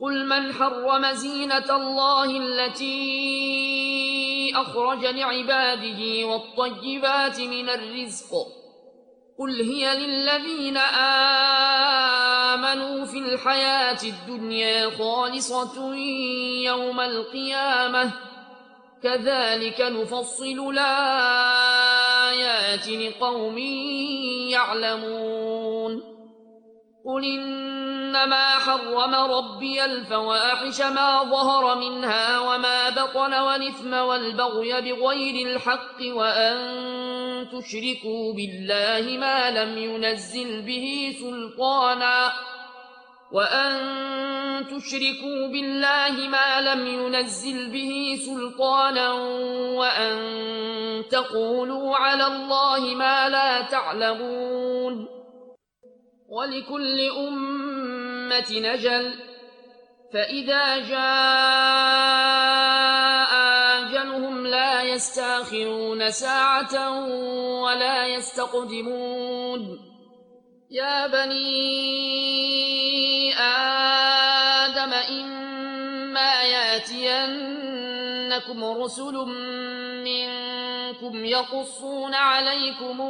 قل من حرم زينة الله التي أخرج لعباده والطيبات من الرزق قل هي للذين آمنوا في الحياة الدنيا خالصة يوم القيامة كذلك نفصل الآيات لقوم يعلمون قل إنما حرم ربي الفواحش ما ظهر منها وما بطن والإثم والبغي بغير الحق وأن تشركوا بالله ما لم ينزل به سلطانا وأن تقولوا على الله ما لا تعلمون ولكل أمة أجل فإذا جاء أجلهم لا يستأخرون ساعة ولا يستقدمون يا بني آدم إما ياتينكم رسل منكم يقصون عليكم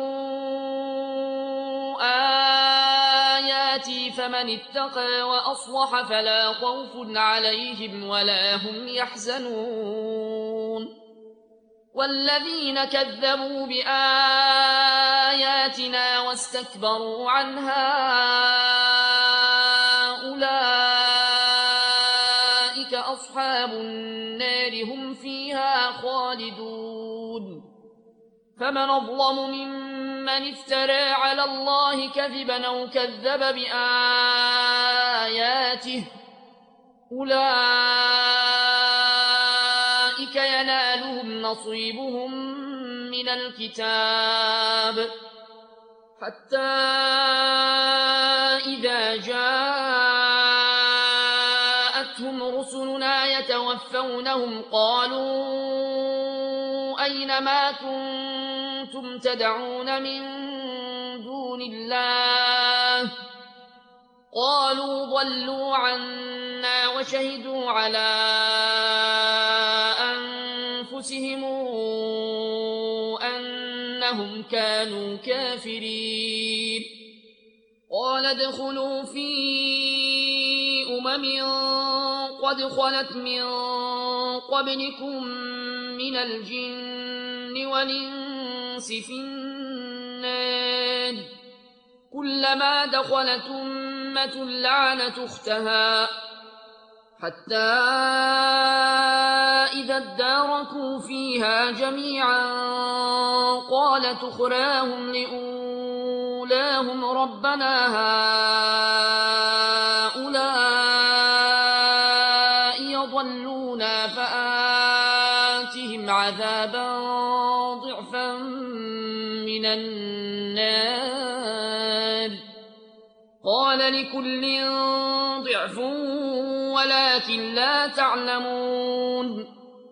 آياتي فمن اتقى وأصلح فلا خوف عليهم ولا هم يحزنون والذين كذبوا بآياتنا واستكبروا عنها أولئك أصحاب النار هم فيها خالدون فمن أظلم ممن افترى على الله كذبا أو كذب بآياته أولئك ينالهم نصيبهم من الكتاب حتى إذا جاءتهم رسلنا يتوفونهم قالوا أين ما كنتم تدعون من دون الله قالوا ضلوا عنا وشهدوا على أنفسهم أنهم كانوا كافرين قال ادخلوا في قد خلت من قبلكم من الجن والإنس في النار كلما دخلت أمة لعنت أختها حتى إذا اداركوا فيها جميعا قالت أخراهم لأولاهم ربنا هؤلاء يضلونا فآتهم عذابا ضعفا من النار قال لكل ضعف ولكن لا تعلمون